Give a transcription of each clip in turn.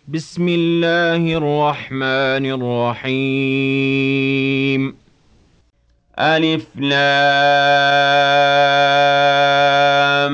بسم الله الرحمن الرحيم. ألف لام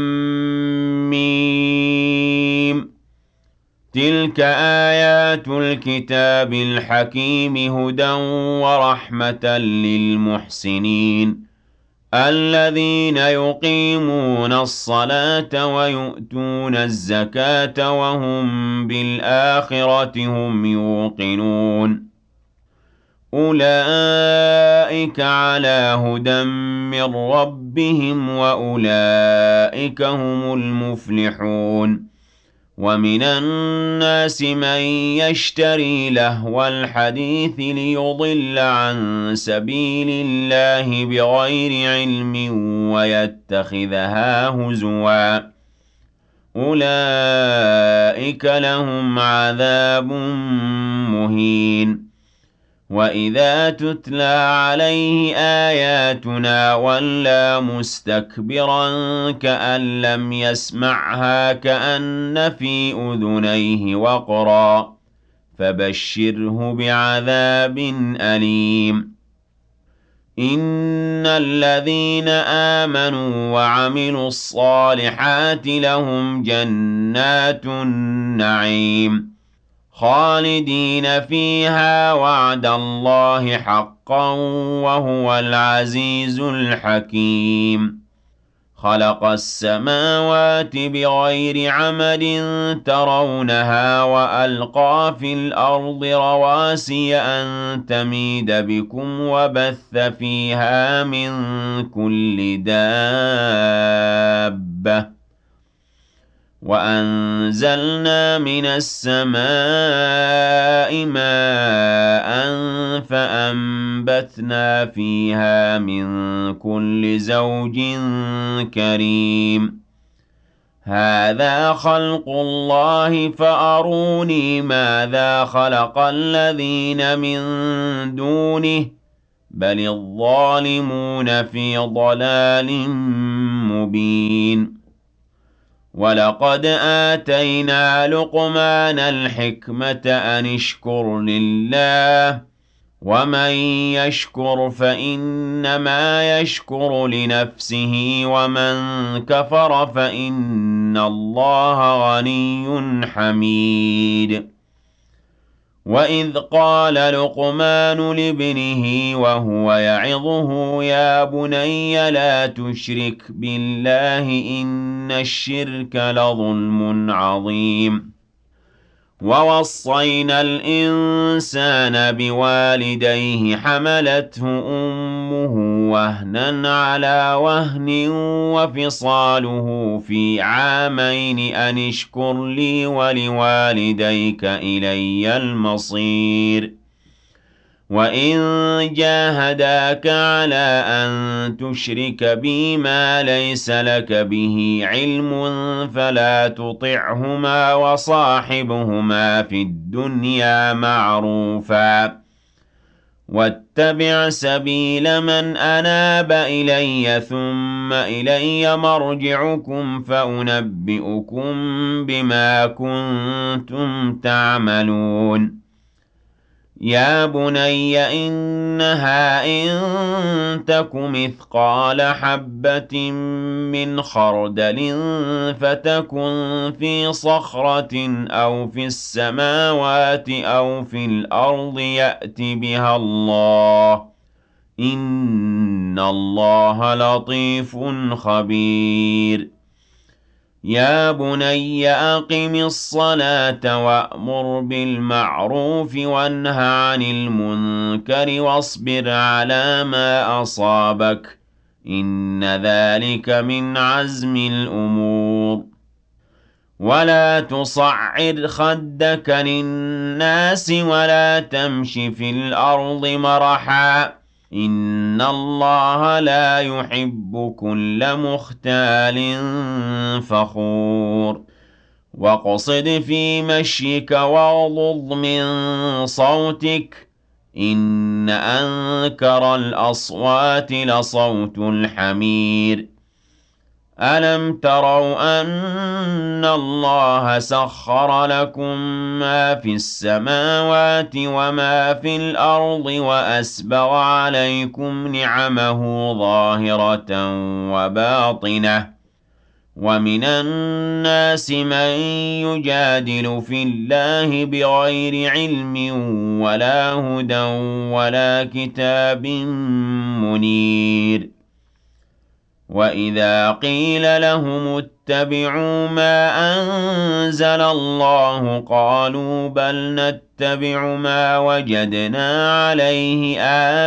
ميم. تلك آيات الكتاب الحكيم هدى ورحمة للمحسنين الذين يقيمون الصلاة ويؤتون الزكاة وهم بالآخرة هم يوقنون أولئك على هدى من ربهم وأولئك هم المفلحون ومن الناس من يشتري لهو الحديث ليضل عن سبيل الله بغير علم ويتخذها هزوا أولئك لهم عذاب مهين وإذا تتلى عليه آياتنا ولى مستكبرا كأن لم يسمعها كأن في أذنيه وقرا فبشره بعذاب أليم إن الذين آمنوا وعملوا الصالحات لهم جنات النعيم خالدين فيها وعد الله حقا وهو العزيز الحكيم خلق السماوات بغير عمد ترونها وألقى في الأرض رواسي أن تميد بكم وبث فيها من كل دابة وأنزلنا من السماء ماء فأنبتنا فيها من كل زوج كريم هذا خلق الله فأروني ماذا خلق الذين من دونه بل الظالمون في ضلال مبين ولقد آتينا لقمان الحكمة أن اشكر لله ومن يشكر فإنما يشكر لنفسه ومن كفر فإن الله غني حميد وإذ قال لقمان لابنه وهو يعظه يا بني لا تشرك بالله إن الشرك لظلم عظيم ووصينا الإنسان بوالديه حملته أمه وهنا على وهن وفصاله في عامين أن اشكر لي ولوالديك إلي المصير وإن جاهداك على أن تشرك بي ما ليس لك به علم فلا تطعهما وصاحبهما في الدنيا معروفا واتبع سبيل من أناب إلي ثم إلي مرجعكم فأنبئكم بما كنتم تعملون يا بني إنها إن تك مثقال حبة من خردل فتكن في صخرة أو في السماوات أو في الأرض يأت بها الله إن الله لطيف خبير يا بني أقم الصلاة وأمر بالمعروف وانه عن المنكر واصبر على ما أصابك إن ذلك من عزم الأمور ولا تصعر خدك للناس ولا تمش في الأرض مرحا إن الله لا يحب كل مختال فخور واقصد في مشيك واغضض من صوتك إن أنكر الأصوات لصوت الحمير أَلَمْ تَرَوْا أَنَّ اللَّهَ سَخَّرَ لَكُم مَّا فِي السَّمَاوَاتِ وَمَا فِي الْأَرْضِ وَأَسْبَغَ عَلَيْكُمْ نِعَمَهُ ظَاهِرَةً وَبَاطِنَةً ۗ وَمِنَ النَّاسِ مَن يُجَادِلُ فِي اللَّهِ بِغَيْرِ عِلْمٍ وَلَا هُدًى وَلَا كِتَابٍ مُّنِيرٍ. وَإِذَا قِيلَ لَهُمُ اتَّبِعُوا مَا أَنزَلَ اللَّهُ قَالُوا بَلْ نَتَّبِعُ مَا وَجَدْنَا عَلَيْهِ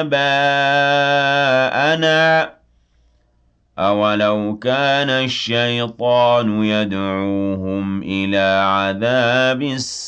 آبَاءَنَا ۚ أَوَلَوْ كَانَ الشَّيْطَانُ يَدْعُوهُمْ إِلَىٰ عَذَابِ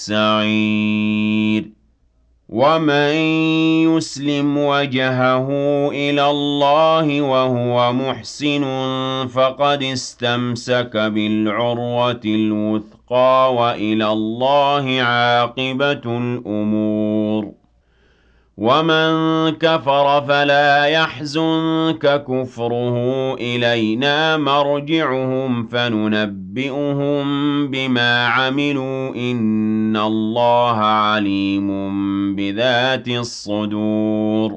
السَّعِيرِ. وَمَن يُسْلِمْ وَجْهَهُ إِلَى اللَّهِ وَهُوَ مُحْسِنٌ فَقَدِ اسْتَمْسَكَ بِالْعُرْوَةِ الْوُثْقَىٰ ۗ وَإِلَى اللَّهِ عَاقِبَةُ الْأُمُورِ. وَمَن كَفَرَ فَلَا يَحْزُنكَ كُفْرُهُ ۖ إِلَيْنَا مَرْجِعُهُمْ فَنُنَبِّئُهُم بِمَا عَمِلُوا ۚ إِنَّ اللَّهَ عَلِيمٌ بِذَاتِ الصُّدُورِ.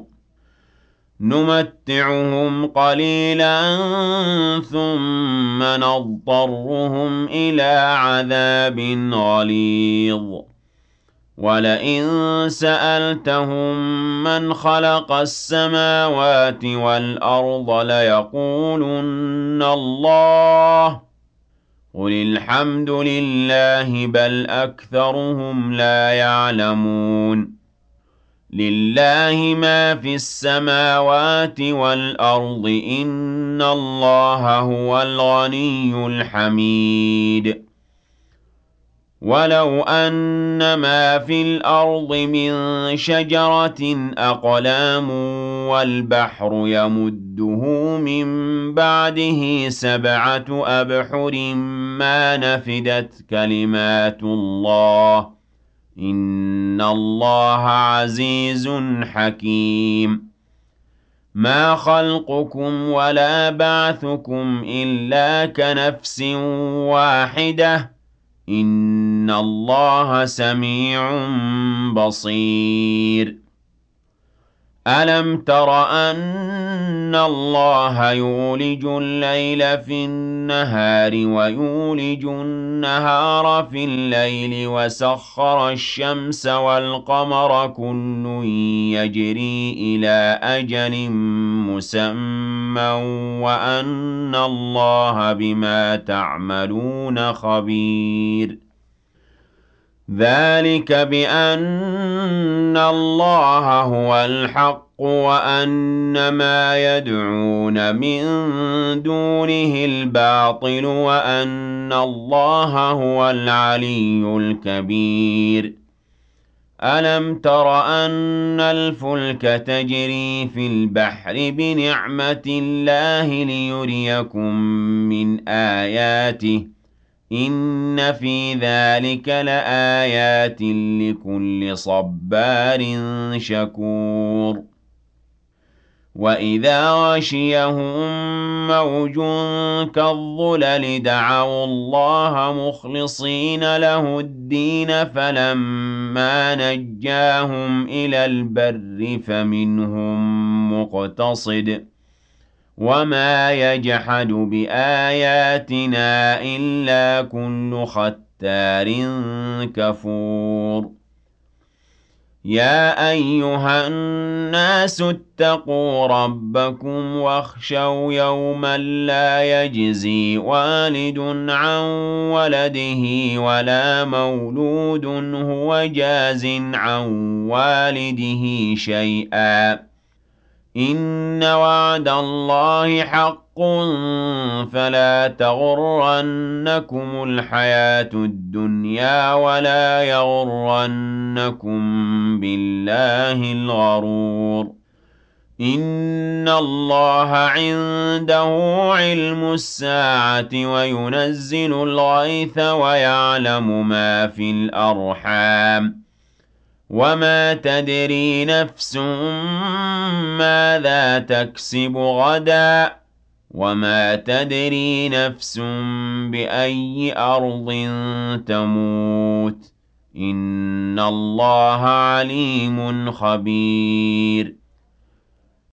نُمَتِّعُهُمْ قَلِيلًا ثُمَّ نَضْطَرُّهُمْ إِلَىٰ عَذَابٍ غَلِيظٍ. وَلَئِن سَأَلْتَهُم مَّنْ خَلَقَ السَّمَاوَاتِ وَالْأَرْضَ لَيَقُولُنَّ اللَّهُ ۚ قُلِ الْحَمْدُ لِلَّهِ بَلْ أَكْثَرُهُمْ لَا يَعْلَمُونَ. لِلَّهِ مَا فِي السَّمَاوَاتِ وَالْأَرْضِ ۚ إِنَّ اللَّهَ هُوَ الْغَنِيُّ الْحَمِيدُ. وَلَوْ أَنَّ مَا فِي الْأَرْضِ مِن شَجَرَةٍ أَقْلَامٌ وَالْبَحْرُ يَمُدُّهُ مِن بَعْدِهِ سَبْعَةُ أَبْحُرٍ مَّا نَفِدَتْ كَلِمَاتُ اللَّهِ ۗ إِنَّ اللَّهَ عَزِيزٌ حَكِيمٌ. مَا خَلْقُكُمْ وَلَا بَعْثُكُمْ إِلَّا كَنَفْسٍ وَاحِدَةٍ ۗ إِنَّ اللَّهَ سَمِيعٌ بَصِيرٌ. أَلَمْ تَرَ أَنَّ اللَّهَ يُولِجُ اللَّيْلَ فِي النَّهَارِ وَيُولِجُ النَّهَارَ فِي اللَّيْلِ وَسَخَّرَ الشَّمْسَ وَالْقَمَرَ كُلٌّ يَجْرِي إِلَىٰ أَجَلٍ مُّسَمًّى وَأَنَّ اللَّهَ بِمَا تَعْمَلُونَ خَبِيرٌ. ذَٰلِكَ بِأَنَّ اللَّهَ هُوَ الْحَقُّ وَأَنَّ مَا يَدْعُونَ مِن دُونِهِ الْبَاطِلُ وَأَنَّ اللَّهَ هُوَ الْعَلِيُّ الْكَبِيرُ. أَلَمْ تَرَ أَنَّ الْفُلْكَ تَجْرِي فِي الْبَحْرِ بِنِعْمَتِ اللَّهِ لِيُرِيَكُم مِّنْ آيَاتِهِ ۚ إِنَّ فِي ذَٰلِكَ لَآيَاتٍ لِّكُلِّ صَبَّارٍ شَكُورٍ. وَإِذَا غَشِيَهُم مَّوْجٌ كَالظُّلَلِ دَعَوُا اللَّهَ مُخْلِصِينَ لَهُ الدِّينَ فَلَمَّا نَجَّاهُمْ إِلَى الْبَرِّ فَمِنْهُم مُّقْتَصِدٌ ۚ وَمَا يَجْحَدُ بِآيَاتِنَا إِلَّا كُلُّ خَتَّارٍ كَفُورٍ. يَا أَيُّهَا النَّاسُ اتَّقُوا رَبَّكُمْ وَاخْشَوْا يَوْمًا لَّا يَجْزِي وَالِدٌ عَن وَلَدِهِ وَلَا مَوْلُودٌ هُوَ جَازٍ عَن وَالِدِهِ شَيْئًا ۚ إِنَّ وَعْدَ اللَّهِ حَقٌّ فَلَا تَغُرَّنَّكُمُ الْحَيَاةُ الدُّنْيَا وَلَا يَغُرَّنَّكُم بِاللَّهِ الْغَرُورُ. إِنَّ اللَّهَ عِندَهُ عِلْمُ السَّاعَةِ وَيُنَزِّلُ الْغَيْثَ وَيَعْلَمُ مَا فِي الْأَرْحَامِ ۖ وَمَا تَدْرِي نَفْسٌ مَّاذَا تَكْسِبُ غَدًا ۖ وَمَا تَدْرِي نَفْسٌ بِأَيِّ أَرْضٍ تَمُوتُ ۚ إِنَّ اللَّهَ عَلِيمٌ خَبِيرٌ